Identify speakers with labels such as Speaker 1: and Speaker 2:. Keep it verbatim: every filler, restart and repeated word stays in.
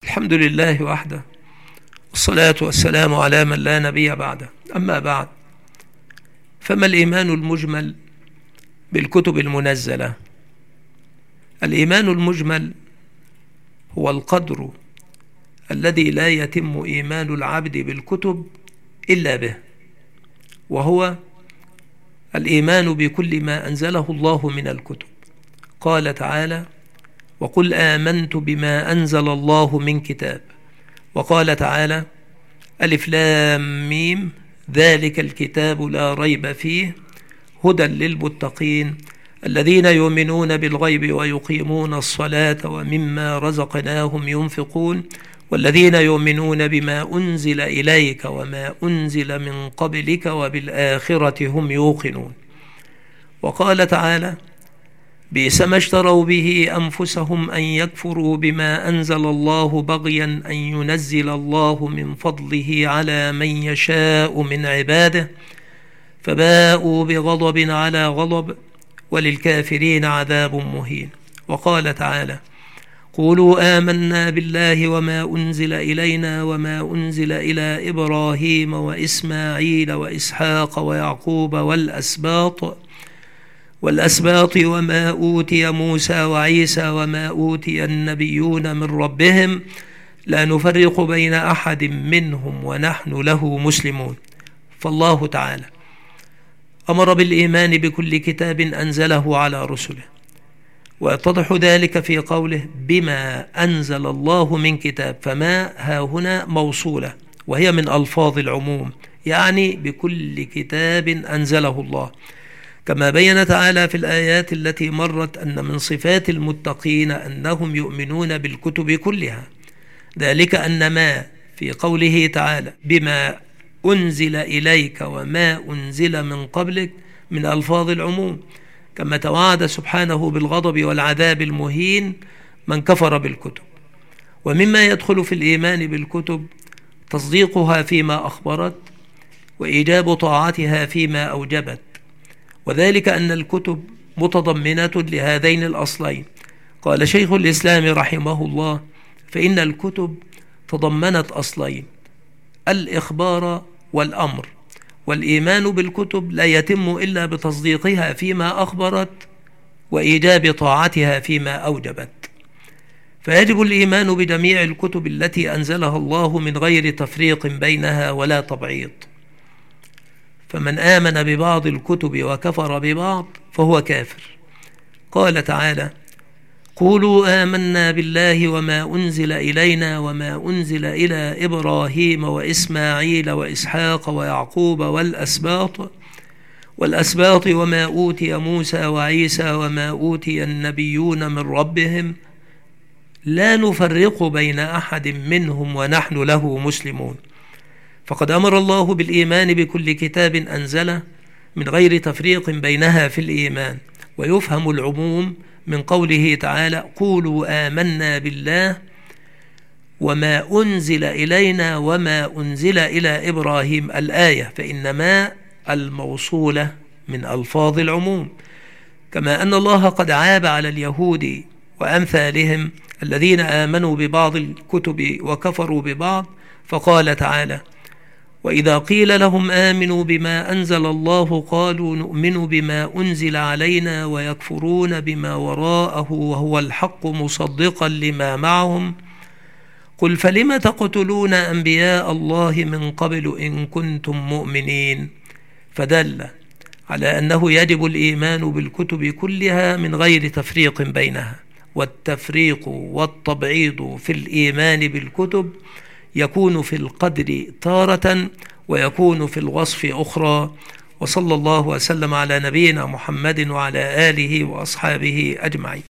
Speaker 1: الحمد لله وحده، والصلاة والسلام على من لا نبي بعده. أما بعد، فما الإيمان المجمل بالكتب المنزلة؟ الإيمان المجمل هو القدر الذي لا يتم إيمان العبد بالكتب إلا به، وهو الإيمان بكل ما أنزله الله من الكتب. قال تعالى: وقل آمنت بما أنزل الله من كتاب. وقال تعالى: ألف لام ميم ذلك الكتاب لا ريب فيه هدى للمتقين الذين يؤمنون بالغيب ويقيمون الصلاة ومما رزقناهم ينفقون والذين يؤمنون بما أنزل إليك وما أنزل من قبلك وبالآخرة هم يوقنون. وقال تعالى: بئس ما اشتروا به أنفسهم أن يكفروا بما أنزل الله بغيا أن ينزل الله من فضله على من يشاء من عباده فباءوا بغضب على غضب وللكافرين عذاب مهين. وقال تعالى: قولوا آمنا بالله وما أنزل إلينا وما أنزل إلى إبراهيم وإسماعيل وإسحاق ويعقوب والأسباط والأسباط وما أوتي موسى وعيسى وما أوتي النبيون من ربهم لا نفرق بين أحد منهم ونحن له مسلمون. فالله تعالى أمر بالإيمان بكل كتاب أنزله على رسله، ويتضح ذلك في قوله: بما أنزل الله من كتاب. فما ها هنا موصولة، وهي من ألفاظ العموم، يعني بكل كتاب أنزله الله، كما بين تعالى في الآيات التي مرت أن من صفات المتقين أنهم يؤمنون بالكتب كلها، ذلك أن ما في قوله تعالى بما أنزل إليك وما أنزل من قبلك من ألفاظ العموم، كما توعد سبحانه بالغضب والعذاب المهين من كفر بالكتب. ومما يدخل في الإيمان بالكتب تصديقها فيما أخبرت وإيجاب طاعتها فيما أوجبت، وذلك أن الكتب متضمنة لهذين الأصلين. قال شيخ الإسلام رحمه الله: فإن الكتب تضمنت أصلين: الإخبار والأمر، والإيمان بالكتب لا يتم إلا بتصديقها فيما أخبرت وإيجاب طاعتها فيما أوجبت. فيجب الإيمان بجميع الكتب التي أنزلها الله من غير تفريق بينها ولا تبعيض. فمن آمن ببعض الكتب وكفر ببعض فهو كافر. قال تعالى: قولوا آمنا بالله وما أنزل إلينا وما أنزل إلى إبراهيم وإسماعيل وإسحاق ويعقوب والأسباط والأسباط وما أوتي موسى وعيسى وما أوتي النبيون من ربهم لا نفرق بين أحد منهم ونحن له مسلمون. فقد أمر الله بالإيمان بكل كتاب أنزله من غير تفريق بينها في الإيمان. ويفهم العموم من قوله تعالى: قولوا آمنا بالله وما أنزل إلينا وما أنزل إلى إبراهيم الآية، فإنما الموصولة من ألفاظ العموم، كما أن الله قد عاب على اليهود وأمثالهم الذين آمنوا ببعض الكتب وكفروا ببعض، فقال تعالى: وإذا قيل لهم آمنوا بما أنزل الله قالوا نؤمن بما أنزل علينا ويكفرون بما وراءه وهو الحق مصدقا لما معهم قل فلم تقتلون أنبياء الله من قبل إن كنتم مؤمنين. فدل على أنه يجب الإيمان بالكتب كلها من غير تفريق بينها. والتفريق والتبعيض في الإيمان بالكتب يكون في القدر تارة ويكون في الوصف أخرى. وصلى الله وسلم على نبينا محمد وعلى آله وأصحابه أجمعين.